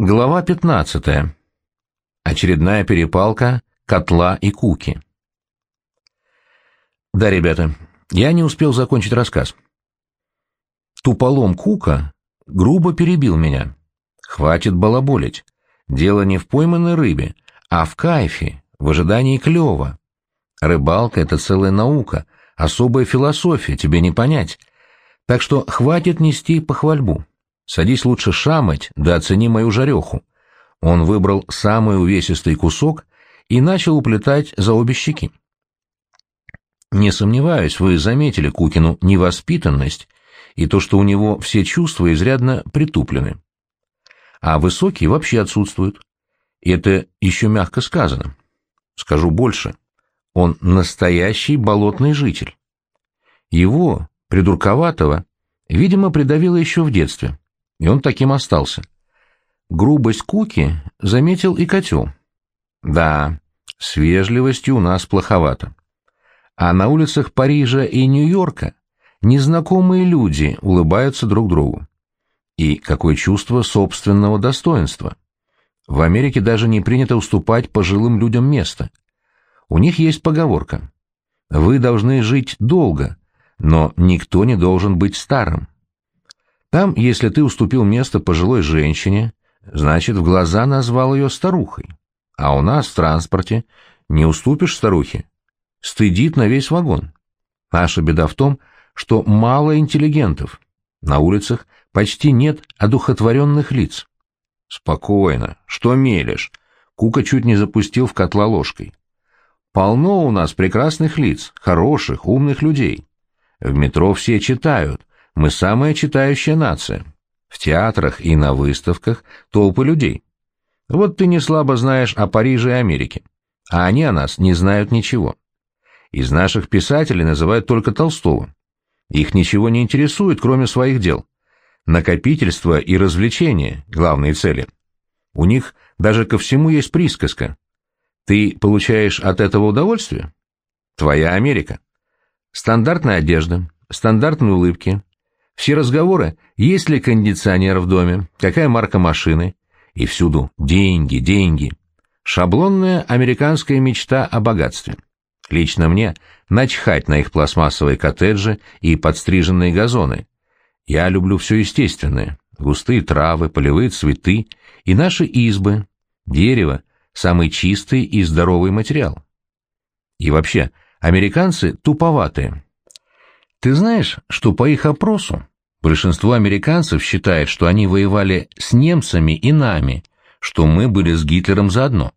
Глава 15. Очередная перепалка котла и Куки. Да, ребята, я не успел закончить рассказ. Туполом Кука грубо перебил меня. Хватит балаболить. Дело не в пойманной рыбе, а в кайфе, в ожидании клёва. Рыбалка — это целая наука, особая философия, тебе не понять. Так что хватит нести похвальбу. Садись лучше шамать, да оцени мою жареху. Он выбрал самый увесистый кусок и начал уплетать за обе щеки. Не сомневаюсь, вы заметили Кукину невоспитанность и то, что у него все чувства изрядно притуплены. А высокие вообще отсутствуют. И это еще мягко сказано. Скажу больше. Он настоящий болотный житель. Его, придурковатого, видимо, придавило еще в детстве. И он таким остался. Грубость Куки заметил и котел. Да, с вежливостью у нас плоховато. А на улицах Парижа и Нью-Йорка незнакомые люди улыбаются друг другу. И какое чувство собственного достоинства. В Америке даже не принято уступать пожилым людям место. У них есть поговорка: «Вы должны жить долго, но никто не должен быть старым». Там, если ты уступил место пожилой женщине, значит, в глаза назвал ее старухой. А у нас в транспорте не уступишь старухе. Стыдит на весь вагон. Наша беда в том, что мало интеллигентов. На улицах почти нет одухотворенных лиц. Спокойно. Что мелешь? Кука чуть не запустил в котла ложкой. Полно у нас прекрасных лиц, хороших, умных людей. В метро все читают. Мы самая читающая нация. В театрах и на выставках толпы людей. Вот ты не слабо знаешь о Париже и Америке, а они о нас не знают ничего. Из наших писателей называют только Толстого. Их ничего не интересует, кроме своих дел. Накопительство и развлечение — главные цели. У них даже ко всему есть присказка. Ты получаешь от этого удовольствие? Твоя Америка. Стандартная одежда, стандартные улыбки. Все разговоры, есть ли кондиционер в доме, какая марка машины, и всюду деньги, деньги. Шаблонная американская мечта о богатстве. Лично мне начхать на их пластмассовые коттеджи и подстриженные газоны. Я люблю все естественное: густые травы, полевые цветы и наши избы, дерево — самый чистый и здоровый материал. И вообще, американцы туповатые. Ты знаешь, что по их опросу большинство американцев считает, что они воевали с немцами и нами, что мы были с Гитлером заодно?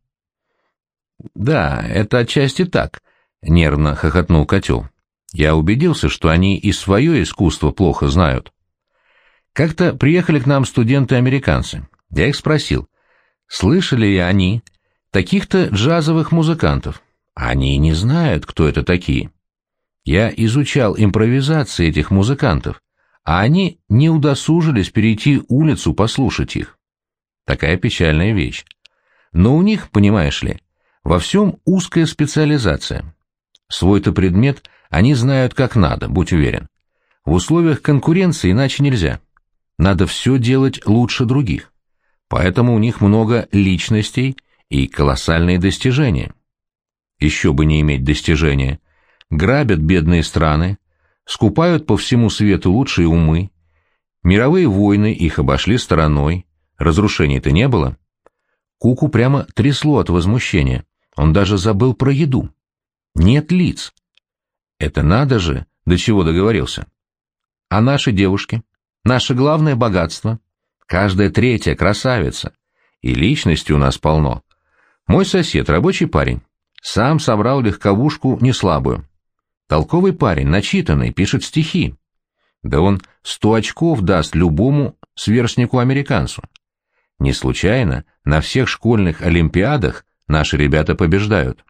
Да, это отчасти так, — нервно хохотнул котел. Я убедился, что они и свое искусство плохо знают. Как-то приехали к нам студенты-американцы. Я их спросил, слышали ли они таких-то джазовых музыкантов. Они не знают, кто это такие. Я изучал импровизации этих музыкантов, а они не удосужились перейти улицу послушать их. Такая печальная вещь. Но у них, понимаешь ли, во всем узкая специализация. Свой-то предмет они знают как надо, будь уверен. В условиях конкуренции иначе нельзя. Надо все делать лучше других. Поэтому у них много личностей и колоссальные достижения. Еще бы не иметь достижения. Грабят бедные страны, скупают по всему свету лучшие умы. Мировые войны их обошли стороной, разрушений-то не было. Куку прямо трясло от возмущения, он даже забыл про еду. Нет лиц. Это надо же, до чего договорился. А наши девушки? Наше главное богатство? Каждая третья красавица. И личности у нас полно. Мой сосед, рабочий парень, сам собрал легковушку неслабую. Толковый парень, начитанный, пишет стихи. Да он 100 очков даст любому сверстнику-американцу. Не случайно на всех школьных олимпиадах наши ребята побеждают.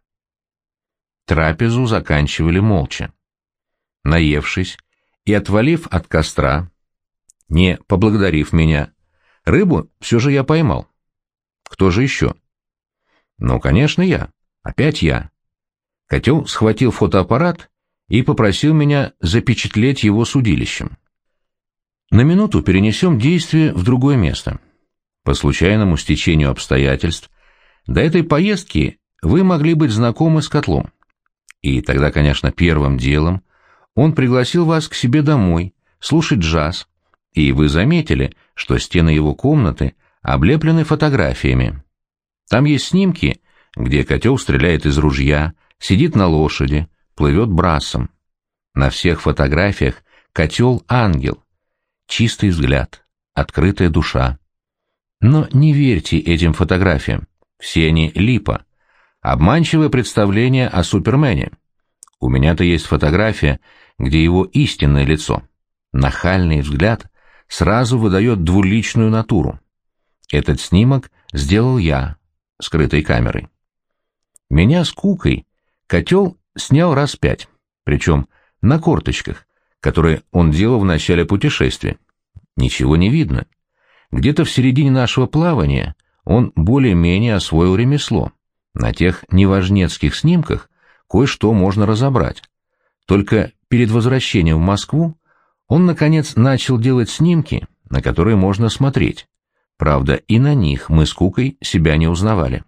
Трапезу заканчивали молча. Наевшись и отвалив от костра, не поблагодарив меня, рыбу все же я поймал. Кто же еще? Ну, конечно, я. Опять я. Котел схватил фотоаппарат и попросил меня запечатлеть его с удилищем. На минуту перенесем действие в другое место. по случайному стечению обстоятельств, до этой поездки вы могли быть знакомы с котлом. И тогда, конечно, первым делом он пригласил вас к себе домой слушать джаз, и вы заметили, что стены его комнаты облеплены фотографиями. Там есть снимки, где котел стреляет из ружья, сидит на лошади, плывет брасом. На всех фотографиях котел — ангел, чистый взгляд, открытая душа. Но не верьте этим фотографиям, все они липа, обманчивое представление о Супермене. У меня-то есть фотография, где его истинное лицо, нахальный взгляд, сразу выдает двуличную натуру. Этот снимок сделал я, скрытой камерой. Меня с Кукой котел снял раз 5, причем на корточках, которые он делал в начале путешествия. Ничего не видно. Где-то в середине нашего плавания он более-менее освоил ремесло. На тех неважнецких снимках кое-что можно разобрать. Только перед возвращением в Москву он, наконец, начал делать снимки, на которые можно смотреть. Правда, и на них мы с Кукой себя не узнавали.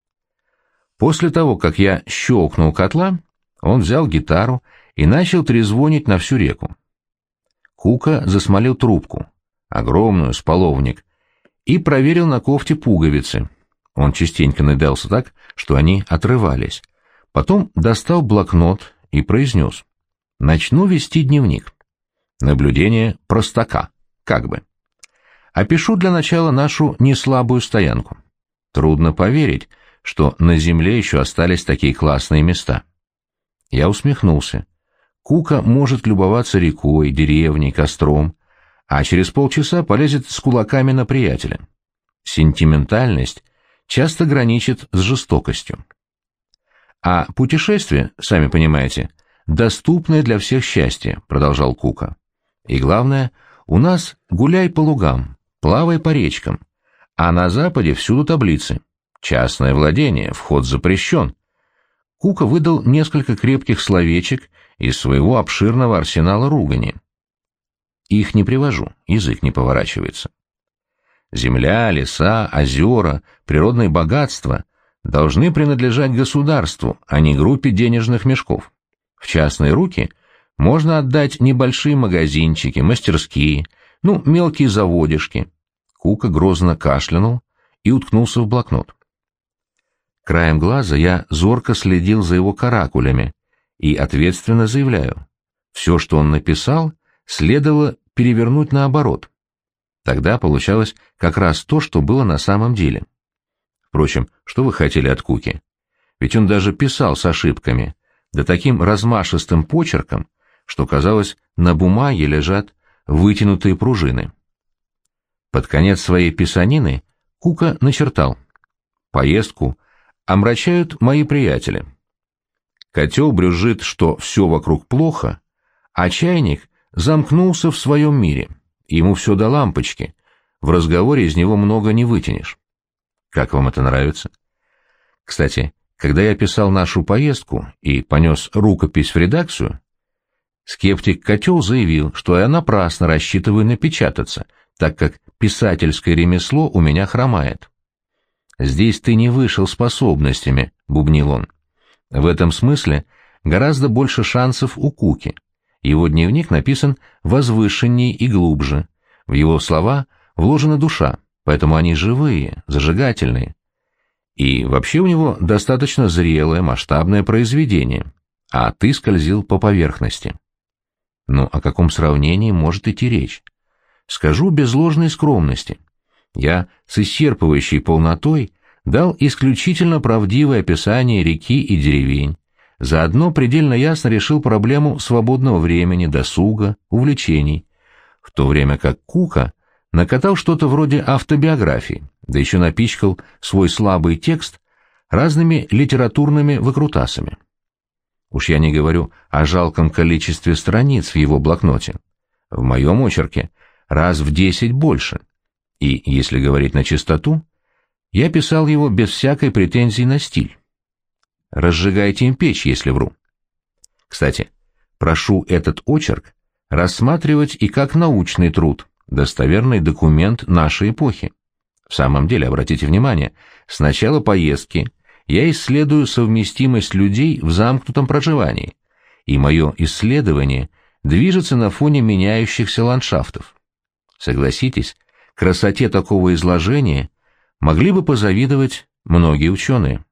После того, как я щелкнул котла, он взял гитару и начал трезвонить на всю реку. Кука засмолил трубку, огромную, с половник, и проверил на кофте пуговицы. Он частенько надался так, что они отрывались. Потом достал блокнот и произнес: «Начну вести дневник. Наблюдение простака, как бы. Опишу для начала нашу неслабую стоянку. Трудно поверить, что на земле еще остались такие классные места». Я усмехнулся. Кука может любоваться рекой, деревней, костром, а через полчаса полезет с кулаками на приятеля. Сентиментальность часто граничит с жестокостью. А путешествие, сами понимаете, доступное для всех счастье, продолжал Кука. И главное, у нас гуляй по лугам, плавай по речкам, а на западе всюду таблицы. Частное владение, вход запрещен. Кука выдал несколько крепких словечек из своего обширного арсенала ругани. Их не привожу, язык не поворачивается. Земля, леса, озера, природные богатства должны принадлежать государству, а не группе денежных мешков. В частные руки можно отдать небольшие магазинчики, мастерские, мелкие заводишки. Кука грозно кашлянул и уткнулся в блокнот. Краем глаза я зорко следил за его каракулями и ответственно заявляю: все, что он написал, следовало перевернуть наоборот. Тогда получалось как раз то, что было на самом деле. Впрочем, что вы хотели от Куки? Ведь он даже писал с ошибками, да таким размашистым почерком, что, казалось, на бумаге лежат вытянутые пружины. Под конец своей писанины Кука начертал: «Поездку омрачают мои приятели. Котел брюзжит, что все вокруг плохо, а чайник замкнулся в своем мире, ему все до лампочки, в разговоре из него много не вытянешь». Как вам это нравится? Кстати, когда я писал нашу поездку и понес рукопись в редакцию, скептик-котел заявил, что я напрасно рассчитываю напечататься, так как писательское ремесло у меня хромает. «Здесь ты не вышел способностями», — бубнил он. В этом смысле гораздо больше шансов у Куки. Его дневник написан возвышенней и глубже. В его слова вложена душа, поэтому они живые, зажигательные. И вообще у него достаточно зрелое, масштабное произведение, а ты скользил по поверхности. Ну, о каком сравнении может идти речь? Скажу без ложной скромности. Я с исчерпывающей полнотой дал исключительно правдивое описание реки и деревень, заодно предельно ясно решил проблему свободного времени, досуга, увлечений, в то время как Кука накатал что-то вроде автобиографии, да еще напичкал свой слабый текст разными литературными выкрутасами. Уж я не говорю о жалком количестве страниц в его блокноте. В моем очерке раз в 10 больше. И, если говорить на чистоту, я писал его без всякой претензии на стиль. Разжигайте им печь, если вру. Кстати, прошу этот очерк рассматривать и как научный труд, достоверный документ нашей эпохи. В самом деле, обратите внимание, с начала поездки я исследую совместимость людей в замкнутом проживании, и мое исследование движется на фоне меняющихся ландшафтов. Согласитесь, красоте такого изложения могли бы позавидовать многие ученые.